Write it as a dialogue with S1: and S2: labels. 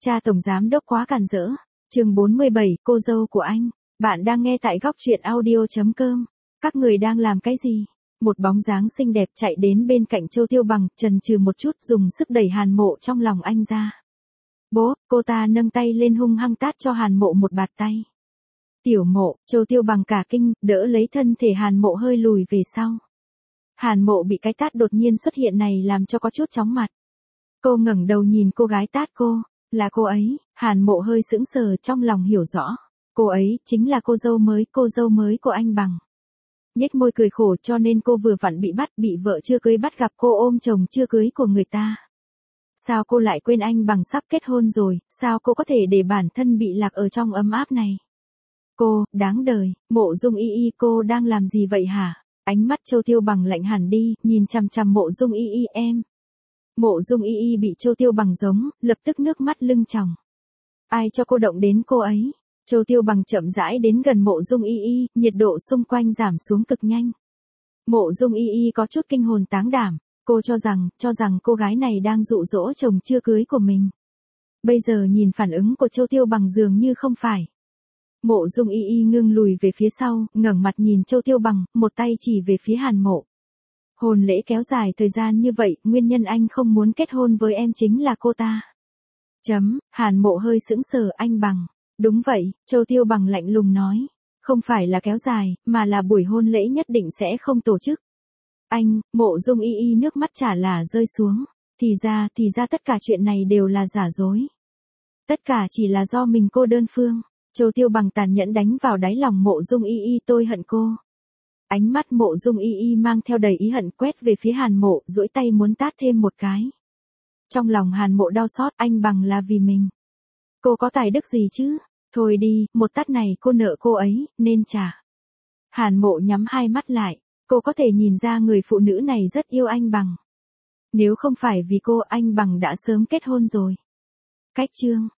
S1: Cha tổng giám đốc quá càn rỡ. Chương 47, cô dâu của anh. Bạn đang nghe tại góc truyện audio.com. Các người đang làm cái gì? Một bóng dáng xinh đẹp chạy đến bên cạnh Châu Tiêu Bằng, chần chừ một chút dùng sức đẩy Hàn Mộ trong lòng anh ra. Bố, cô ta nâng tay lên hung hăng tát cho Hàn Mộ một bạt tay. Tiểu Mộ, Châu Tiêu Bằng cả kinh, đỡ lấy thân thể Hàn Mộ hơi lùi về sau. Hàn Mộ bị cái tát đột nhiên xuất hiện này làm cho có chút chóng mặt. Cô ngẩng đầu nhìn cô gái tát cô, là cô ấy. Hàn Mộ hơi sững sờ, trong lòng hiểu rõ. Cô ấy chính là cô dâu mới của anh Bằng. Nhếch môi cười khổ, cho nên cô vừa vặn bị vợ chưa cưới bắt gặp cô ôm chồng chưa cưới của người ta. Sao cô lại quên anh Bằng sắp kết hôn rồi, sao cô có thể để bản thân bị lạc ở trong ấm áp này? Cô, đáng đời, Mộ Dung Y Y, cô đang làm gì vậy hả? Ánh mắt Châu Tiêu Bằng lạnh hẳn đi, nhìn chằm chằm Mộ Dung Y Y em. Mộ Dung Y Y bị Châu Tiêu Bằng giống, lập tức nước mắt lưng tròng. Ai cho cô động đến cô ấy? Châu Tiêu Bằng chậm rãi đến gần Mộ Dung Y Y, nhiệt độ xung quanh giảm xuống cực nhanh. Mộ Dung Y Y có chút kinh hồn táng đảm, cô cho rằng cô gái này đang dụ dỗ chồng chưa cưới của mình. Bây giờ nhìn phản ứng của Châu Tiêu Bằng dường như không phải. Mộ Dung Y Y ngưng lùi về phía sau, ngẩng mặt nhìn Châu Tiêu Bằng, một tay chỉ về phía Hàn Mộ. Hôn lễ kéo dài thời gian như vậy, nguyên nhân anh không muốn kết hôn với em chính là cô ta. Hàn Mộ hơi sững sờ, anh Bằng. Đúng vậy, Châu Tiêu Bằng lạnh lùng nói. Không phải là kéo dài, mà là buổi hôn lễ nhất định sẽ không tổ chức. Anh, Mộ Dung Y Y nước mắt chả là rơi xuống. Thì ra tất cả chuyện này đều là giả dối. Tất cả chỉ là do mình cô đơn phương. Châu Tiêu Bằng tàn nhẫn đánh vào đáy lòng Mộ Dung Y Y, tôi hận cô. Ánh mắt Mộ Dung Y Y mang theo đầy ý hận quét về phía Hàn Mộ, duỗi tay muốn tát thêm một cái. Trong lòng Hàn Mộ đau xót, anh Bằng là vì mình. Cô có tài đức gì chứ? Thôi đi, một tát này cô nợ cô ấy, nên trả. Hàn Mộ nhắm hai mắt lại, cô có thể nhìn ra người phụ nữ này rất yêu anh Bằng. Nếu không phải vì cô, anh Bằng đã sớm kết hôn rồi. Cách chương